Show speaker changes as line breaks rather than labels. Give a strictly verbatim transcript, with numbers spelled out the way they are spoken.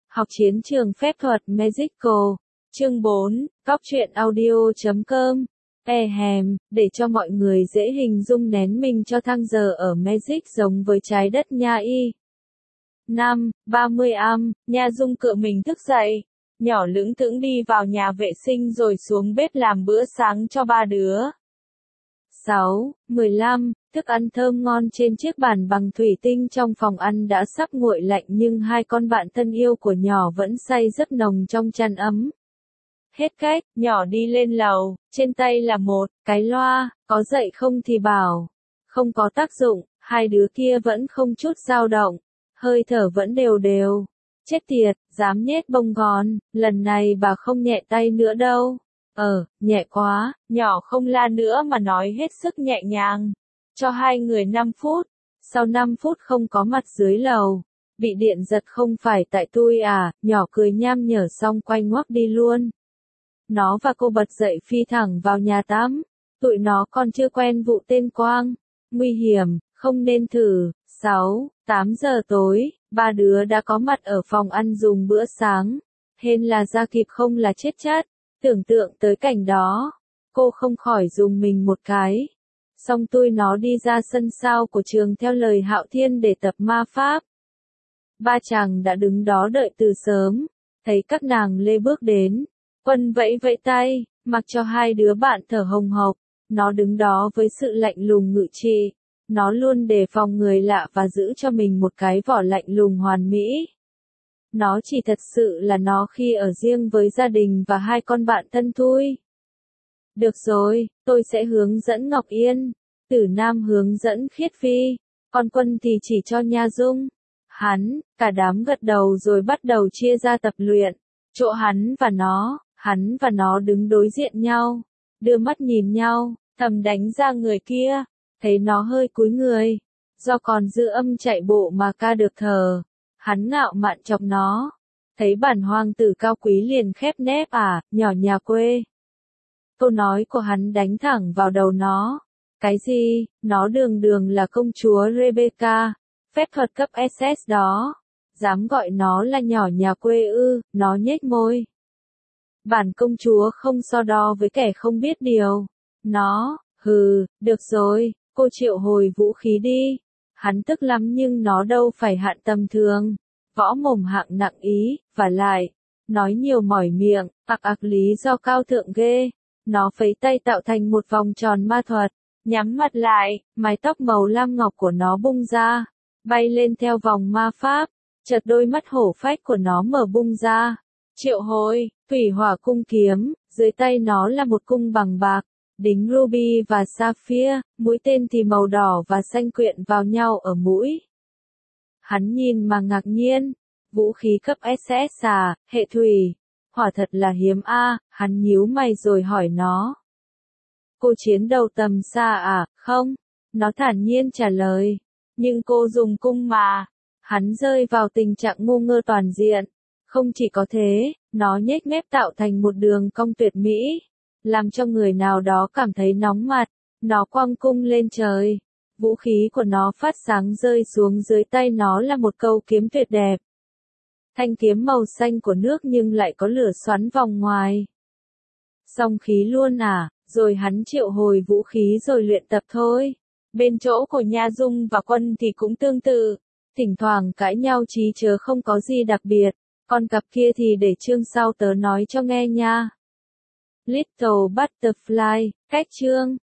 Học chiến trường phép thuật Magical. Chương bốn, Cóc truyện audio chấm com. E hèm, để cho mọi người dễ hình dung nén mình cho thang giờ ở Magic giống với trái đất nha y. Năm, ba mươi am, Nha Dung cựa mình thức dậy. Nhỏ lững thững đi vào nhà vệ sinh rồi xuống bếp làm bữa sáng cho ba đứa. Sáu, mười lăm, thức ăn thơm ngon trên chiếc bàn bằng thủy tinh trong phòng ăn đã sắp nguội lạnh nhưng hai con bạn thân yêu của nhỏ vẫn say giấc nồng trong chăn ấm. Hết cách, nhỏ đi lên lầu, trên tay là một cái loa, có dậy không thì bảo. Không có tác dụng, hai đứa kia vẫn không chút dao động, hơi thở vẫn đều đều. Chết tiệt, dám nhét bông gòn, lần này bà không nhẹ tay nữa đâu. Ờ, nhẹ quá, nhỏ không la nữa mà nói hết sức nhẹ nhàng. Cho hai người năm phút, sau năm phút không có mặt dưới lầu. Bị điện giật không phải tại tôi à, nhỏ cười nham nhở xong quay ngoắc đi luôn. Nó và cô bật dậy phi thẳng vào nhà tắm. Tụi nó còn chưa quen vụ tên Quang. Nguy hiểm, không nên thử. Sáu, tám giờ tối, ba đứa đã có mặt ở phòng ăn dùng bữa sáng. Hên là ra kịp không là chết chát. Tưởng tượng tới cảnh đó, cô không khỏi dùng mình một cái. Xong tôi nó đi ra sân sau của trường theo lời Hạo Thiên để tập ma pháp. Ba chàng đã đứng đó đợi từ sớm, thấy các nàng lê bước đến. Quân vẫy vẫy tay, mặc cho hai đứa bạn thở hồng hộc, nó đứng đó với sự lạnh lùng ngự trị. Nó luôn đề phòng người lạ và giữ cho mình một cái vỏ lạnh lùng hoàn mỹ. Nó chỉ thật sự là nó khi ở riêng với gia đình và hai con bạn thân thôi. Được rồi, tôi sẽ hướng dẫn Ngọc Yên. Tử Nam hướng dẫn Khiết Phi. Còn Quân thì chỉ cho Nha Dung. Hắn, cả đám gật đầu rồi bắt đầu chia ra tập luyện. Chỗ hắn và nó, hắn và nó đứng đối diện nhau. Đưa mắt nhìn nhau, thầm đánh ra người kia. Thấy nó hơi cúi người. Do còn dư âm chạy bộ mà ca được thở. Hắn ngạo mạn chọc nó. Thấy bản hoàng tử cao quý liền khép nép à, nhỏ nhà quê. Câu nói của hắn đánh thẳng vào đầu nó. Cái gì, nó đường đường là công chúa Rebecca, phép thuật cấp ét ét đó. Dám gọi nó là nhỏ nhà quê ư, nó nhếch môi. Bản công chúa không so đo với kẻ không biết điều. Nó, hừ, được rồi, cô triệu hồi vũ khí đi. Hắn tức lắm nhưng nó đâu phải hạn tầm thường. Võ mồm hạng nặng ý, và lại, nói nhiều mỏi miệng, ặc ặc lý do cao thượng ghê. Nó phấy tay tạo thành một vòng tròn ma thuật, nhắm mặt lại, mái tóc màu lam ngọc của nó bung ra, bay lên theo vòng ma pháp, chợt đôi mắt hổ phách của nó mở bung ra. Triệu hồi, thủy hỏa cung kiếm, dưới tay nó là một cung bằng bạc, đính ruby và sapphire, mũi tên thì màu đỏ và xanh quyện vào nhau ở mũi. Hắn nhìn mà ngạc nhiên, vũ khí cấp ét ét à, hệ thủy, hỏa thật là hiếm a, hắn nhíu mày rồi hỏi nó. Cô chiến đầu tầm xa à, không? Nó thản nhiên trả lời, nhưng cô dùng cung mà. Hắn rơi vào tình trạng ngu ngơ toàn diện. Không chỉ có thế, nó nhếch mép tạo thành một đường cong tuyệt mỹ, làm cho người nào đó cảm thấy nóng mặt. Nó quăng cung lên trời. Vũ khí của nó phát sáng rơi xuống dưới tay nó là một câu kiếm tuyệt đẹp. Thanh kiếm màu xanh của nước nhưng lại có lửa xoắn vòng ngoài. Song khí luôn à, rồi hắn triệu hồi vũ khí rồi luyện tập thôi. Bên chỗ của Nha Dung và Quân thì cũng tương tự. Thỉnh thoảng cãi nhau chí chớ không có gì đặc biệt. Còn cặp kia thì để chương sau tớ nói cho nghe nha. Little Butterfly, cách chương.